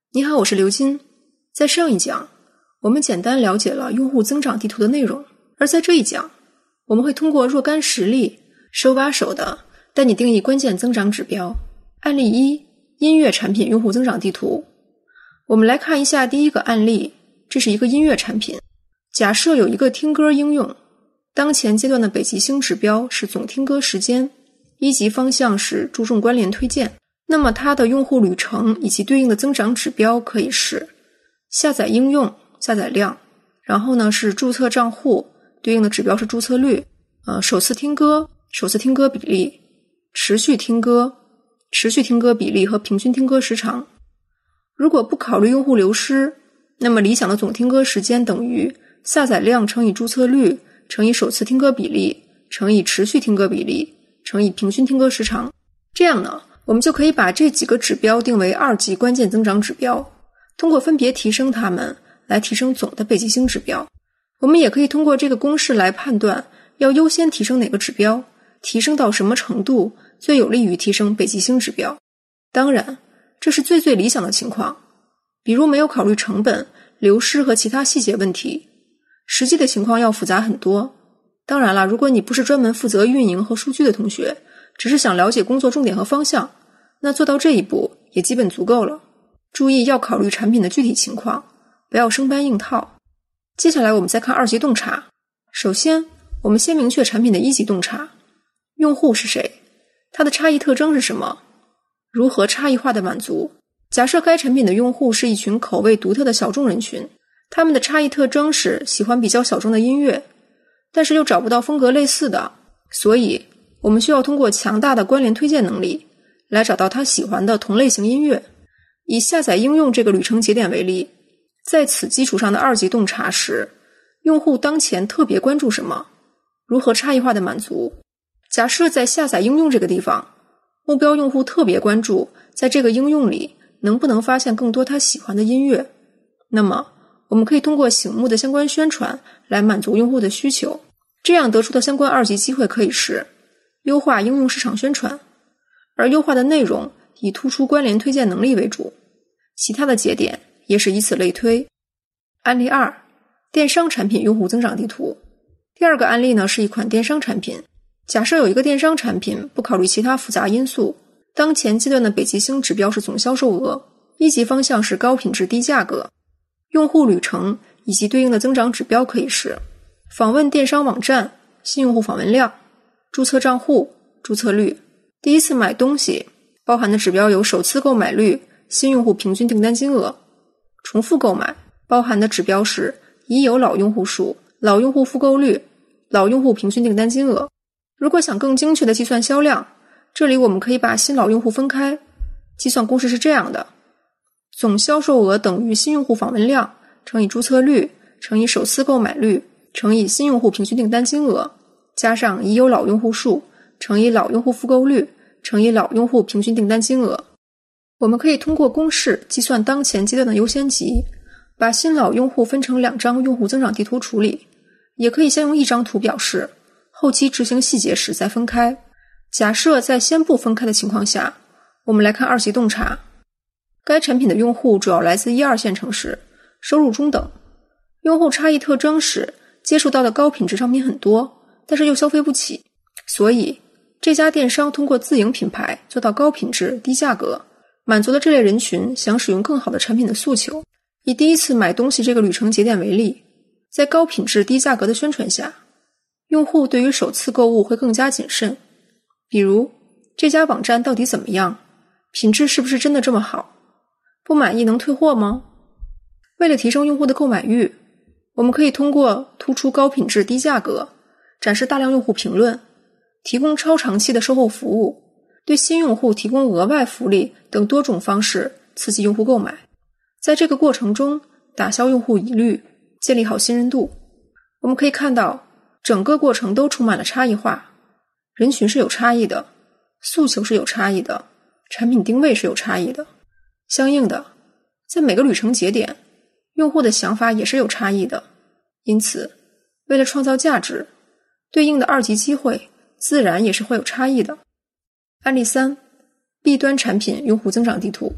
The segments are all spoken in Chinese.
你好，我是刘金。在上一讲，我们简单了解了用户增长地图的内容，而在这一讲，我们会通过若干实例，手把手的带你定义关键增长指标。案例1：音乐产品用户增长地图。我们来看一下第一个案例，这是一个音乐产品。假设有一个听歌应用，当前阶段的北极星指标是总听歌时间，一级方向是注重关联推荐。那么它的用户旅程以及对应的增长指标可以是下载应用、下载量，然后呢是注册账户，对应的指标是注册率，首次听歌比例，持续听歌比例和平均听歌时长。如果不考虑用户流失，那么理想的总听歌时间等于下载量乘以注册率乘以首次听歌比例乘以持续听歌比例乘以平均听歌时长。这样呢，我们就可以把这几个指标定为2级关键增长指标，通过分别提升它们来提升总的北极星指标。我们也可以通过这个公式来判断要优先提升哪个指标，提升到什么程度最有利于提升北极星指标。当然，这是最理想的情况，比如没有考虑成本、流失和其他细节问题，实际的情况要复杂很多。当然了，如果你不是专门负责运营和数据的同学，只是想了解工作重点和方向，那做到这一步也基本足够了。注意要考虑产品的具体情况，不要生搬硬套。接下来我们再看2级洞察。首先，我们先明确产品的1级洞察。用户是谁？它的差异特征是什么？如何差异化的满足？假设该产品的用户是一群口味独特的小众人群，他们的差异特征是喜欢比较小众的音乐，但是又找不到风格类似的，所以我们需要通过强大的关联推荐能力来找到他喜欢的同类型音乐。以下载应用这个旅程节点为例，在此基础上的2级洞察是用户当前特别关注什么，如何差异化的满足。假设在下载应用这个地方，目标用户特别关注在这个应用里能不能发现更多他喜欢的音乐，那么我们可以通过醒目的相关宣传来满足用户的需求。这样得出的相关2级机会可以是优化应用市场宣传，而优化的内容以突出关联推荐能力为主，其他的节点也是以此类推。案例2：电商产品用户增长地图。第2个案例呢是一款电商产品。假设有一个电商产品，不考虑其他复杂因素，当前阶段的北极星指标是总销售额，一级方向是高品质低价格，用户旅程以及对应的增长指标可以是访问电商网站、新用户访问量、注册账户、注册率。第一次买东西包含的指标有首次购买率、新用户平均订单金额。重复购买包含的指标是已有老用户数、老用户复购率、老用户平均订单金额。如果想更精确的计算销量，这里我们可以把新老用户分开，计算公式是这样的：总销售额等于新用户访问量乘以注册率乘以首次购买率乘以新用户平均订单金额，加上已有老用户数乘以老用户复购率乘以老用户平均订单金额。我们可以通过公式计算当前阶段的优先级，把新老用户分成2张用户增长地图处理，也可以先用1张图表示，后期执行细节时再分开。假设在先不分开的情况下，我们来看2级洞察。该产品的用户主要来自1、2线城市，收入中等。用户差异特征是接触到的高品质商品很多，但是又消费不起，所以这家电商通过自营品牌做到高品质低价格，满足了这类人群想使用更好的产品的诉求。以第一次买东西这个旅程节点为例，在高品质低价格的宣传下，用户对于首次购物会更加谨慎，比如这家网站到底怎么样，品质是不是真的这么好，不满意能退货吗？为了提升用户的购买欲，我们可以通过突出高品质低价格，展示大量用户评论，提供超长期的售后服务，对新用户提供额外福利等多种方式刺激用户购买。在这个过程中打消用户疑虑，建立好信任度。我们可以看到整个过程都充满了差异化，人群是有差异的，诉求是有差异的，产品定位是有差异的。相应的，在每个旅程节点，用户的想法也是有差异的。因此，为了创造价值，对应的2级机会自然也是会有差异的。案例3：B 端产品用户增长地图。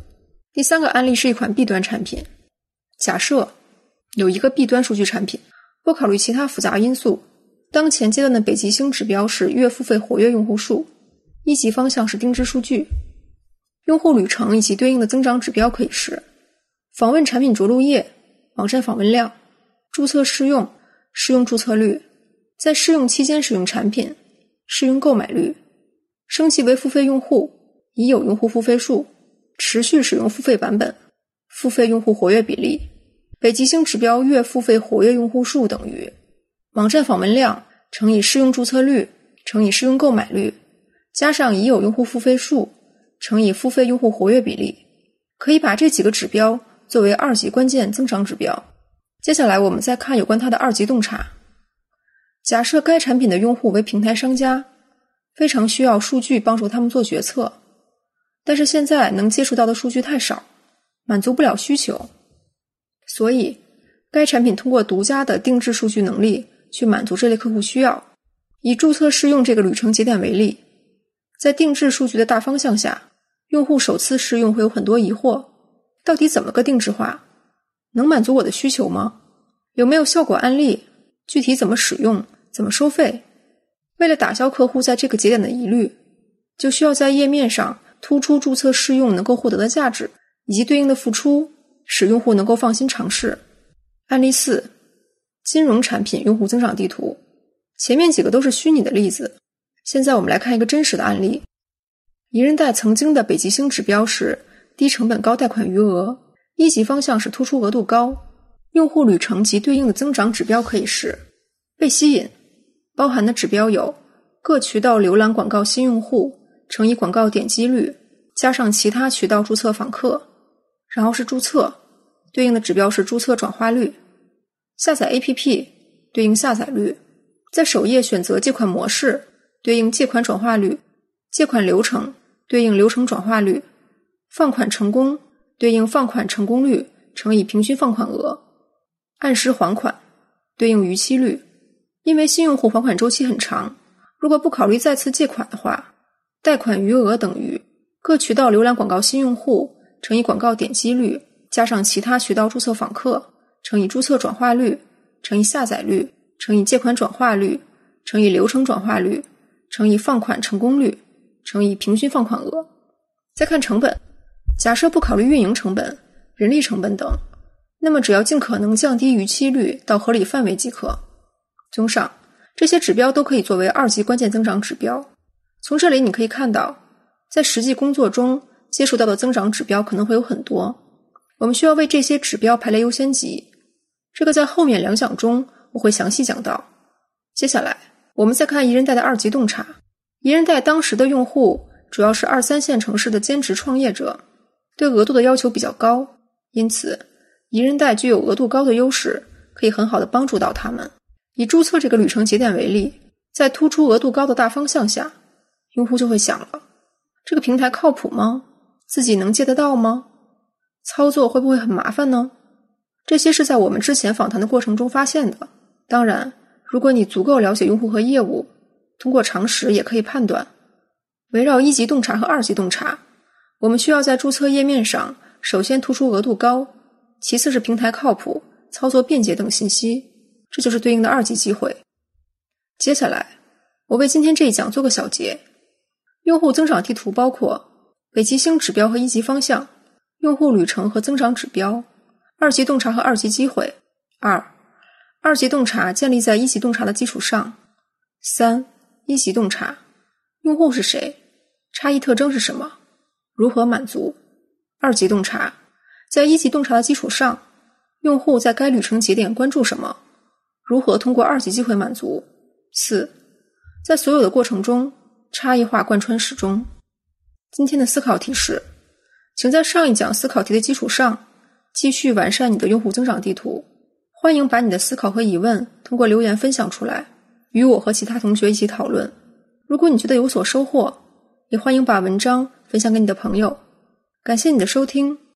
第3个案例是一款 B 端产品。假设有一个 B 端数据产品，不考虑其他复杂因素，当前阶段的北极星指标是月付费活跃用户数，一级方向是定制数据，用户旅程以及对应的增长指标可以是访问产品着陆页、网站访问量、注册试用、试用注册率、在试用期间使用产品、试用购买率、升级为付费用户、已有用户付费数、持续使用付费版本、付费用户活跃比例。北极星指标月付费活跃用户数等于网站访问量乘以试用注册率乘以试用购买率加上已有用户付费数乘以付费用户活跃比例，可以把这几个指标作为2级关键增长指标。接下来我们再看有关它的2级洞察。假设该产品的用户为平台商家，非常需要数据帮助他们做决策，但是现在能接触到的数据太少，满足不了需求，所以该产品通过独家的定制数据能力去满足这类客户需要。以注册试用这个旅程节点为例，在定制数据的大方向下，用户首次试用会有很多疑惑，到底怎么个定制化？能满足我的需求吗？有没有效果案例？具体怎么使用？怎么收费？为了打消客户在这个节点的疑虑，就需要在页面上突出注册试用能够获得的价值，以及对应的付出，使用户能够放心尝试。案例4，金融产品用户增长地图。前面几个都是虚拟的例子，现在我们来看一个真实的案例。宜人贷曾经的北极星指标是低成本高贷款余额，一级方向是突出额度高，用户旅程及对应的增长指标可以是被吸引，包含的指标有各渠道浏览广告新用户乘以广告点击率加上其他渠道注册访客，然后是注册，对应的指标是注册转化率，下载 APP 对应下载率，在首页选择借款模式对应借款转化率，借款流程对应流程转化率，放款成功对应放款成功率乘以平均放款额，按时还款对应逾期率。因为新用户还款周期很长，如果不考虑再次借款的话，贷款余额等于各渠道浏览广告新用户乘以广告点击率加上其他渠道注册访客乘以注册转化率乘以下载率乘以借款转化率乘以流程转化率乘以放款成功率乘以平均放款额。再看成本，假设不考虑运营成本、人力成本等，那么只要尽可能降低逾期率到合理范围即可。综上，这些指标都可以作为2级关键增长指标。从这里你可以看到，在实际工作中接触到的增长指标可能会有很多，我们需要为这些指标排列优先级，这个在后面2讲中我会详细讲到。接下来我们再看宜人贷的2级洞察。宜人贷当时的用户主要是2、3线城市的兼职创业者，对额度的要求比较高，因此宜人贷具有额度高的优势，可以很好的帮助到他们。以注册这个旅程节点为例，在突出额度高的大方向下，用户就会想了，这个平台靠谱吗？自己能借得到吗？操作会不会很麻烦呢？这些是在我们之前访谈的过程中发现的。当然，如果你足够了解用户和业务，通过常识也可以判断。围绕1级洞察和2级洞察，我们需要在注册页面上首先突出额度高，其次是平台靠谱、操作便捷等信息，这就是对应的2级机会。接下来我为今天这一讲做个小结。用户增长地图包括北极星指标和1级方向，用户旅程和增长指标，2级洞察和2级机会。2级洞察建立在1级洞察的基础上。3、1级洞察，用户是谁？差异特征是什么？如何满足？2级洞察，在1级洞察的基础上，用户在该旅程节点关注什么？如何通过2级机会满足？4、在所有的过程中，差异化贯穿始终。今天的思考题是，请在上一讲思考题的基础上，继续完善你的用户增长地图。欢迎把你的思考和疑问通过留言分享出来，与我和其他同学一起讨论。如果你觉得有所收获，也欢迎把文章分享给你的朋友。感谢你的收听，